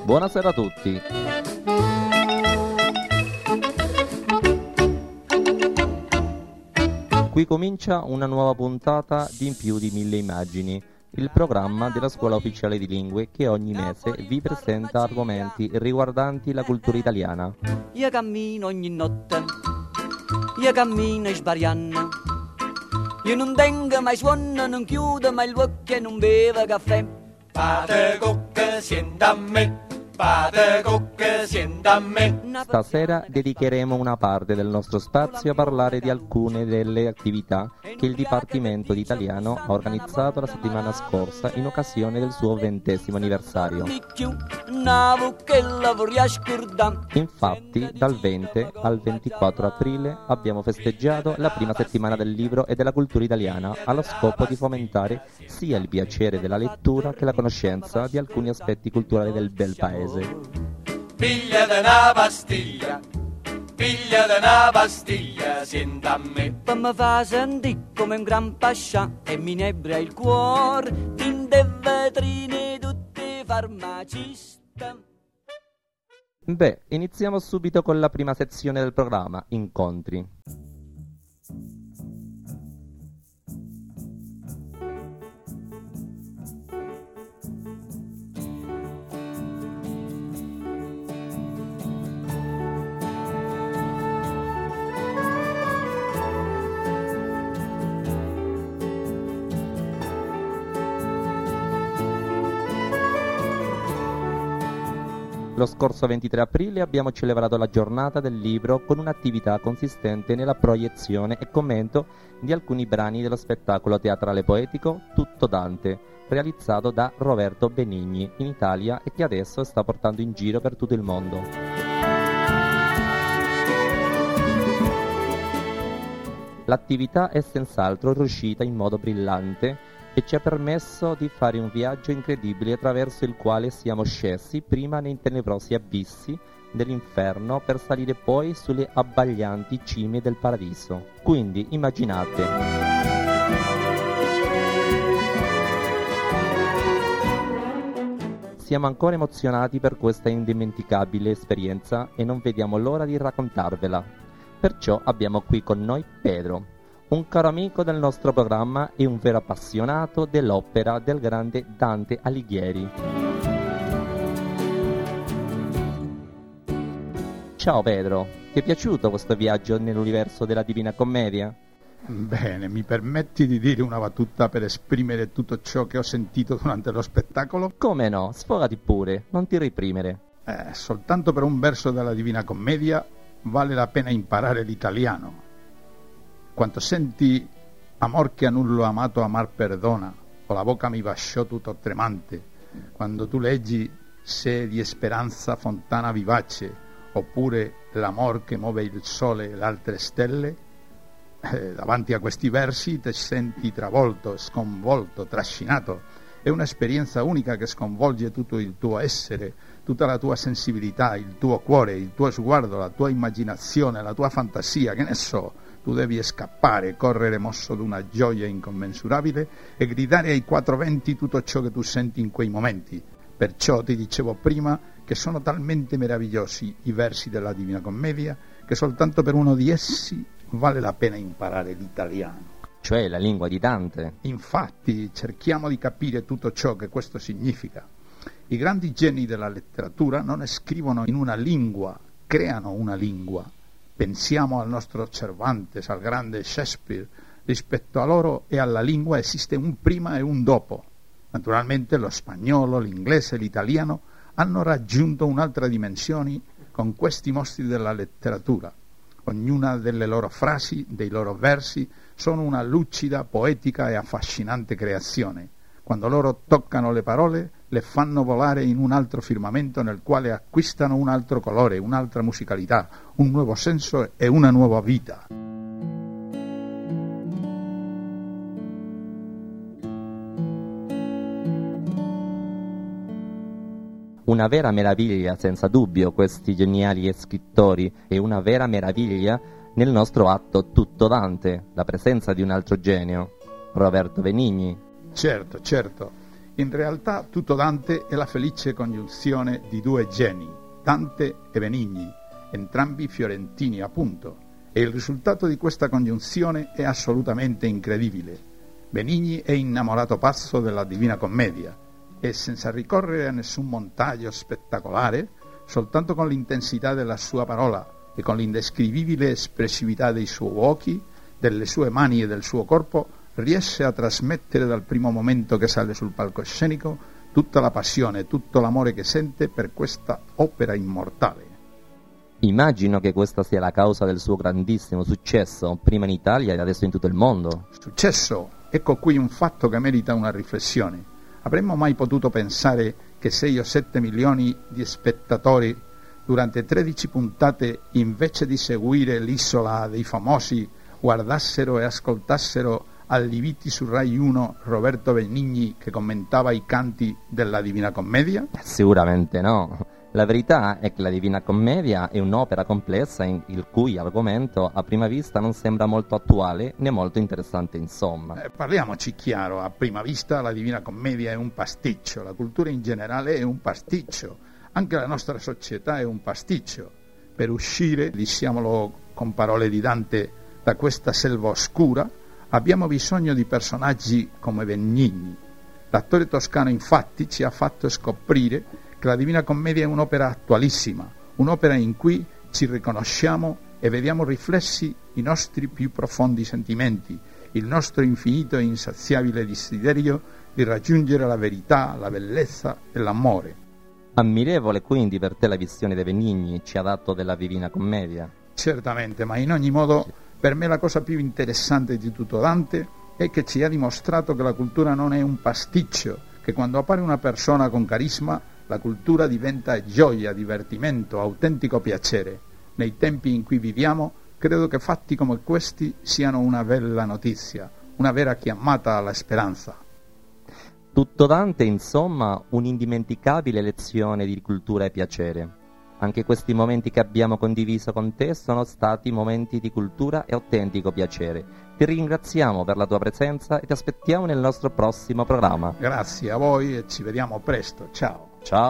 Buonasera a tutti. Qui comincia una nuova puntata di In più di 1000 immagini, il programma della Scuola Ufficiale di Lingue che ogni mese vi presenta argomenti riguardanti la cultura italiana. Io cammino ogni notte, io cammino sbariando, io non tengo mai suono, non chiudo mai gli occhi e non bevo caffè. Fate cocche, sienta a me, fate cocche, sienta a me. Stasera dedicheremo una parte del nostro spazio a parlare di alcune delle attività che il Dipartimento di Italiano ha organizzato la settimana scorsa in occasione del suo 20° anniversario. Infatti, dal 20 al 24 aprile abbiamo festeggiato la prima settimana del libro e della cultura italiana allo scopo di fomentare sia il piacere della lettura che la conoscenza di alcuni aspetti culturali del bel paese. Piglia de una pastiglia, sienta a me. Per mi fa sentire come un gran pascià e mi inebria il cuore, tinte e vetrine tutti farmacisti. Beh, iniziamo subito con la prima sezione del programma, Incontri. Lo scorso 23 aprile abbiamo celebrato la giornata del libro con un'attività consistente nella proiezione e commento di alcuni brani dello spettacolo teatrale poetico Tutto Dante, realizzato da Roberto Benigni in Italia e che adesso sta portando in giro per tutto il mondo. L'attività è senz'altro riuscita in modo brillante e ci ha permesso di fare un viaggio incredibile attraverso il quale siamo scesi prima nei tenebrosi abissi dell'inferno per salire poi sulle abbaglianti cime del paradiso. Quindi immaginate. Siamo ancora emozionati per questa indimenticabile esperienza e non vediamo l'ora di raccontarvela. Perciò abbiamo qui con noi Pedro, un caro amico del nostro programma e un vero appassionato dell'opera del grande Dante Alighieri. Ciao Pedro, ti è piaciuto questo viaggio nell'universo della Divina Commedia? Bene, mi permetti di dire una battuta per esprimere tutto ciò che ho sentito durante lo spettacolo? Come no, sfogati pure, non ti reprimere. Soltanto per un verso della Divina Commedia vale la pena imparare l'italiano. Quando senti amor che a nullo amato amar perdona, o la bocca mi basciò tutto tremante, quando tu leggi se di speranza fontana vivace, oppure l'amor che muove il sole e le altre stelle, davanti a questi versi ti senti travolto, sconvolto, trascinato. È un'esperienza unica che sconvolge tutto il tuo essere, tutta la tua sensibilità, il tuo cuore, il tuo sguardo, la tua immaginazione, la tua fantasia, che ne so. Tu devi scappare, correre mosso da una gioia incommensurabile e gridare ai quattro venti tutto ciò che tu senti in quei momenti. Perciò ti dicevo prima che sono talmente meravigliosi i versi della Divina Commedia che soltanto per uno di essi vale la pena imparare l'italiano. Cioè la lingua di Dante. Infatti cerchiamo di capire tutto ciò che questo significa. I grandi geni della letteratura non scrivono in una lingua, creano una lingua. Pensiamo al nostro Cervantes, al grande Shakespeare. Rispetto a loro e alla lingua esiste un prima e un dopo. Naturalmente lo spagnolo, l'inglese, l'italiano hanno raggiunto un'altra dimensione con questi mostri della letteratura. Ognuna delle loro frasi, dei loro versi, sono una lucida, poetica e affascinante creazione. Quando loro toccano le parole, le fanno volare in un altro firmamento nel quale acquistano un altro colore, un'altra musicalità, un nuovo senso e una nuova vita. Una vera meraviglia, senza dubbio, questi geniali scrittori, e una vera meraviglia nel nostro atto Tutto Dante, la presenza di un altro genio, Roberto Benigni. Certo. In realtà tutto Dante è la felice congiunzione di due geni, Dante e Benigni, entrambi fiorentini appunto, e il risultato di questa congiunzione è assolutamente incredibile. Benigni è innamorato pazzo della Divina Commedia e senza ricorrere a nessun montaggio spettacolare, soltanto con l'intensità della sua parola e con l'indescrivibile espressività dei suoi occhi, delle sue mani e del suo corpo, riesce a trasmettere dal primo momento che sale sul palcoscenico tutta la passione, tutto l'amore che sente per questa opera immortale. Immagino che questa sia la causa del suo grandissimo successo, prima in Italia e adesso in tutto il mondo. Successo? Ecco qui un fatto che merita una riflessione. Avremmo mai potuto pensare che 6 o 7 milioni di spettatori durante 13 puntate, invece di seguire l'isola dei famosi, guardassero e ascoltassero allibiti su Rai 1 Roberto Benigni che commentava i canti della Divina Commedia? Sicuramente no. La verità è che la Divina Commedia è un'opera complessa il cui argomento a prima vista non sembra molto attuale né molto interessante, insomma. Parliamoci chiaro, a prima vista la Divina Commedia è un pasticcio, la cultura in generale è un pasticcio, anche la nostra società è un pasticcio. Per uscire, diciamolo con parole di Dante, da questa selva oscura, abbiamo bisogno di personaggi come Benigni. L'attore toscano infatti ci ha fatto scoprire che la Divina Commedia è un'opera attualissima, un'opera in cui ci riconosciamo e vediamo riflessi i nostri più profondi sentimenti, il nostro infinito e insaziabile desiderio di raggiungere la verità, la bellezza e l'amore. Ammirevole quindi per te la visione dei Benigni ci ha dato della Divina Commedia. Certamente, ma in ogni modo per me la cosa più interessante di tutto Dante è che ci ha dimostrato che la cultura non è un pasticcio, che quando appare una persona con carisma la cultura diventa gioia, divertimento, autentico piacere. Nei tempi in cui viviamo credo che fatti come questi siano una bella notizia, una vera chiamata alla speranza. Tutto Dante, insomma, un'indimenticabile lezione di cultura e piacere. Anche questi momenti che abbiamo condiviso con te sono stati momenti di cultura e autentico piacere. Ti ringraziamo per la tua presenza e ti aspettiamo nel nostro prossimo programma. Grazie a voi e ci vediamo presto. Ciao. Ciao.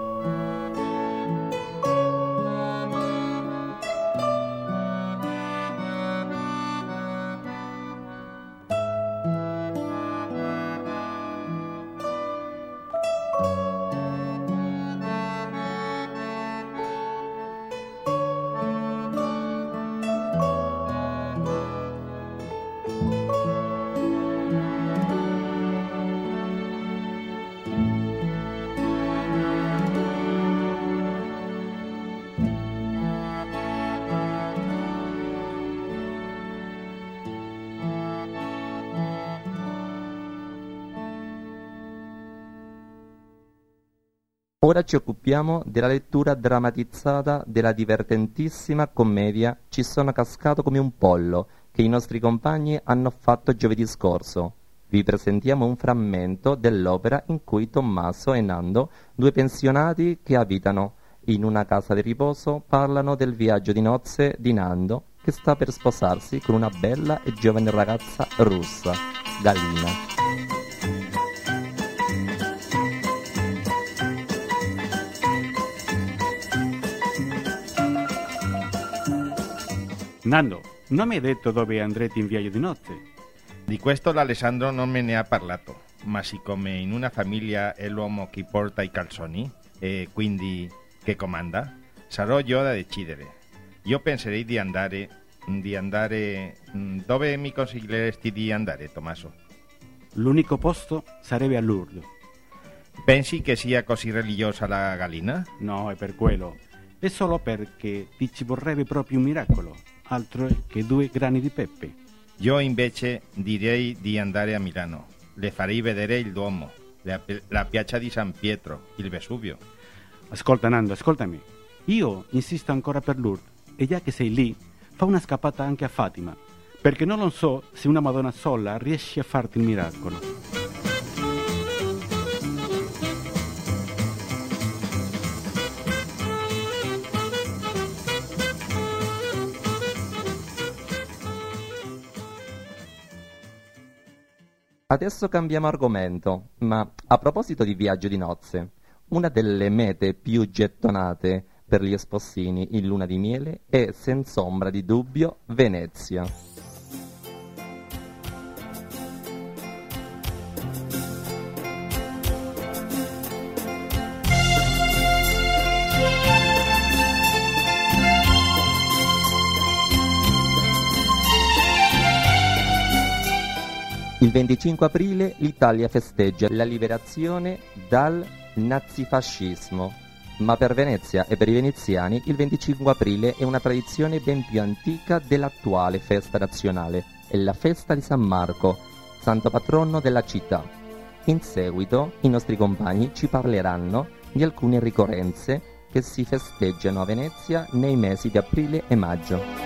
Ora ci occupiamo della lettura drammatizzata della divertentissima commedia Ci sono cascato come un pollo, che i nostri compagni hanno fatto giovedì scorso. Vi presentiamo un frammento dell'opera in cui Tommaso e Nando, due pensionati che abitano in una casa di riposo, parlano del viaggio di nozze di Nando, che sta per sposarsi con una bella e giovane ragazza russa, Galina. Nando, non mi hai detto dove andrete in viaggio di nozze? Di questo l'Alessandro non me ne ha parlato, ma siccome in una famiglia è l'uomo che porta i calzoni e quindi che comanda, sarò io a decidere. Io penserei di andare... Dove mi consiglieresti di andare, Tommaso? L'unico posto sarebbe a Lourdes. Pensi che sia così religiosa la Galina? No, è per quello. È solo perché ti ci vorrebbe proprio un miracolo, altro che 2 grani di pepe. Io invece direi di andare a Milano. Le farei vedere il Duomo, la piazza di San Pietro, il Vesuvio. Ascolta Nando, ascoltami. Io insisto ancora per Lourdes e già che sei lì, fa una scappata anche a Fatima, perché non lo so se una Madonna sola riesce a farti il miracolo. Adesso cambiamo argomento, ma a proposito di viaggio di nozze, una delle mete più gettonate per gli spossini in luna di miele è senza ombra di dubbio Venezia. Il 25 aprile l'Italia festeggia la liberazione dal nazifascismo, ma per Venezia e per i veneziani il 25 aprile è una tradizione ben più antica dell'attuale festa nazionale, è la festa di San Marco, santo patrono della città. In seguito i nostri compagni ci parleranno di alcune ricorrenze che si festeggiano a Venezia nei mesi di aprile e maggio.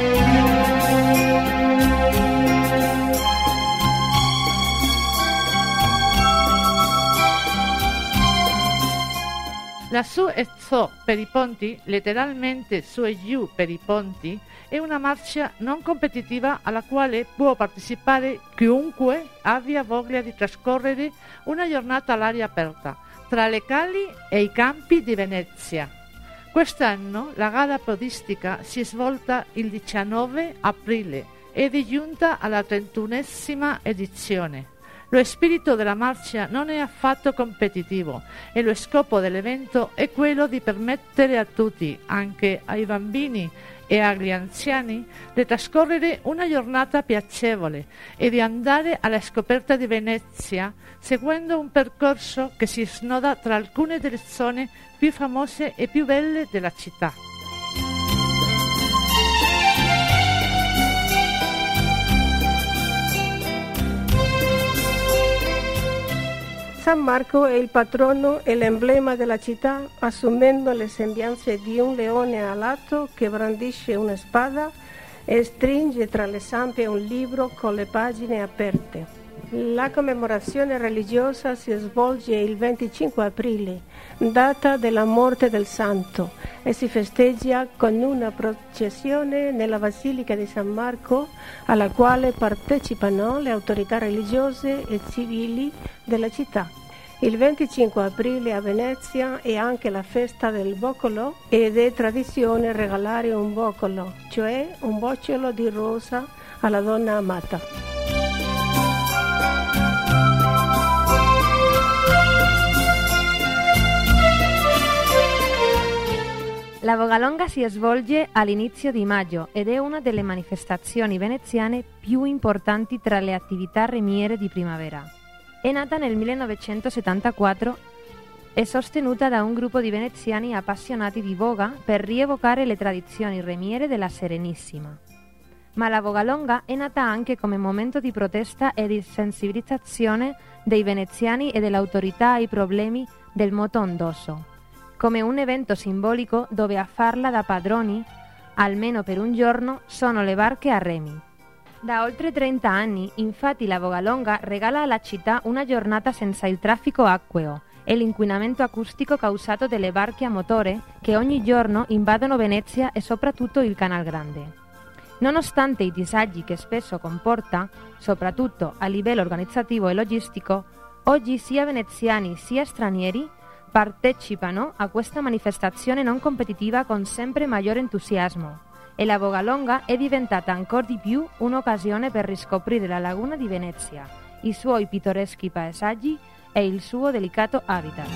La su e zo per i ponti, letteralmente su e giù per i ponti, è una marcia non competitiva alla quale può partecipare chiunque abbia voglia di trascorrere una giornata all'aria aperta, tra le cali e i campi di Venezia. Quest'anno la gara podistica si è svolta il 19 aprile ed è giunta alla 31esima edizione. Lo spirito della marcia non è affatto competitivo e lo scopo dell'evento è quello di permettere a tutti, anche ai bambini e agli anziani, di trascorrere una giornata piacevole e di andare alla scoperta di Venezia seguendo un percorso che si snoda tra alcune delle zone più famose e più belle della città. San Marco è il patrono e l'emblema della città, assumendo le sembianze di un leone alato che brandisce una spada e stringe tra le zampe un libro con le pagine aperte. La commemorazione religiosa si svolge il 25 aprile, data della morte del santo, e si festeggia con una processione nella Basilica di San Marco, alla quale partecipano le autorità religiose e civili della città. Il 25 aprile a Venezia è anche la festa del boccolo ed è tradizione regalare un boccolo, cioè un bocciolo di rosa alla donna amata. La Vogalonga si svolge all'inizio di maggio ed è una delle manifestazioni veneziane più importanti tra le attività remiere di primavera. È nata nel 1974 e sostenuta da un gruppo di veneziani appassionati di voga per rievocare le tradizioni remiere della Serenissima. Ma la Vogalonga è nata anche come momento di protesta e di sensibilizzazione dei veneziani e dell'autorità ai problemi del moto ondoso, come un evento simbolico dove a farla da padroni, almeno per un giorno, sono le barche a remi. Da oltre 30 anni, infatti, la Vogalonga regala alla città una giornata senza il traffico acqueo e l'inquinamento acustico causato dalle barche a motore che ogni giorno invadono Venezia e soprattutto il Canal Grande. Nonostante i disagi che spesso comporta, soprattutto a livello organizzativo e logistico, oggi sia veneziani sia stranieri partecipano a questa manifestazione non competitiva con sempre maggiore entusiasmo e la Vogalonga è diventata ancora di più un'occasione per riscoprire la laguna di Venezia, i suoi pittoreschi paesaggi e il suo delicato habitat.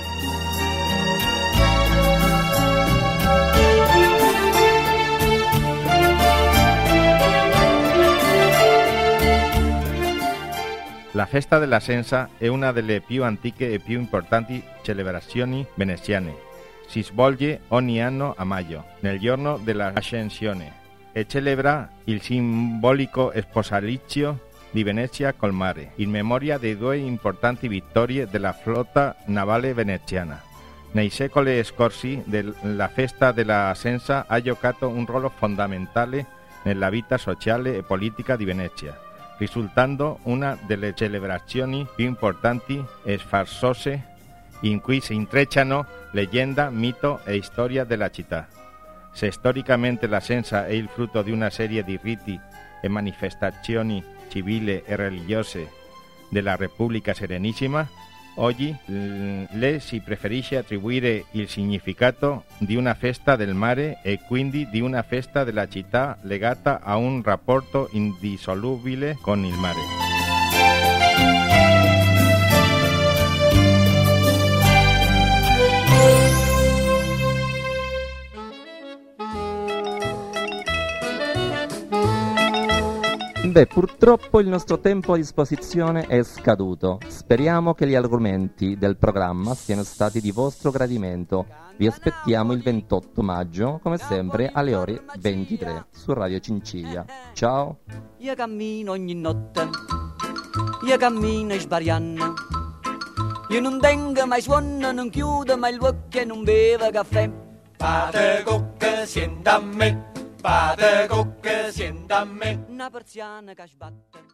La festa della Sensa è una delle più antiche e più importanti celebrazioni veneziane. Si svolge ogni anno a maggio, nel giorno dell'Ascensione, e celebra il simbolico sposalizio di Venezia col mare, in memoria di due importanti vittorie della flotta navale veneziana. Nei secoli scorsi la festa della Sensa ha giocato un ruolo fondamentale nella vita sociale e politica di Venezia, risultando una delle celebrazioni più importanti e sfarzose in cui si intrecciano leggenda, mito e storia della città. Se storicamente la Sensa è il frutto di una serie di riti e manifestazioni civili e religiose della Repubblica Serenissima, oggi le si preferisce attribuire il significato di una festa del mare e quindi di una festa della città legata a un rapporto indissolubile con il mare. Beh, purtroppo il nostro tempo a disposizione è scaduto. Speriamo che gli argomenti del programma siano stati di vostro gradimento. Vi aspettiamo il 28 maggio, come sempre, alle ore 23 su Radio Cinciglia. Ciao! Io cammino ogni notte, io cammino sbariando. Io non tengo mai suono, non chiudo mai gli occhi e non bevo caffè. Fate cocca, sienta a me. Fate cocca, sienta a me. Una persiana che sbatte.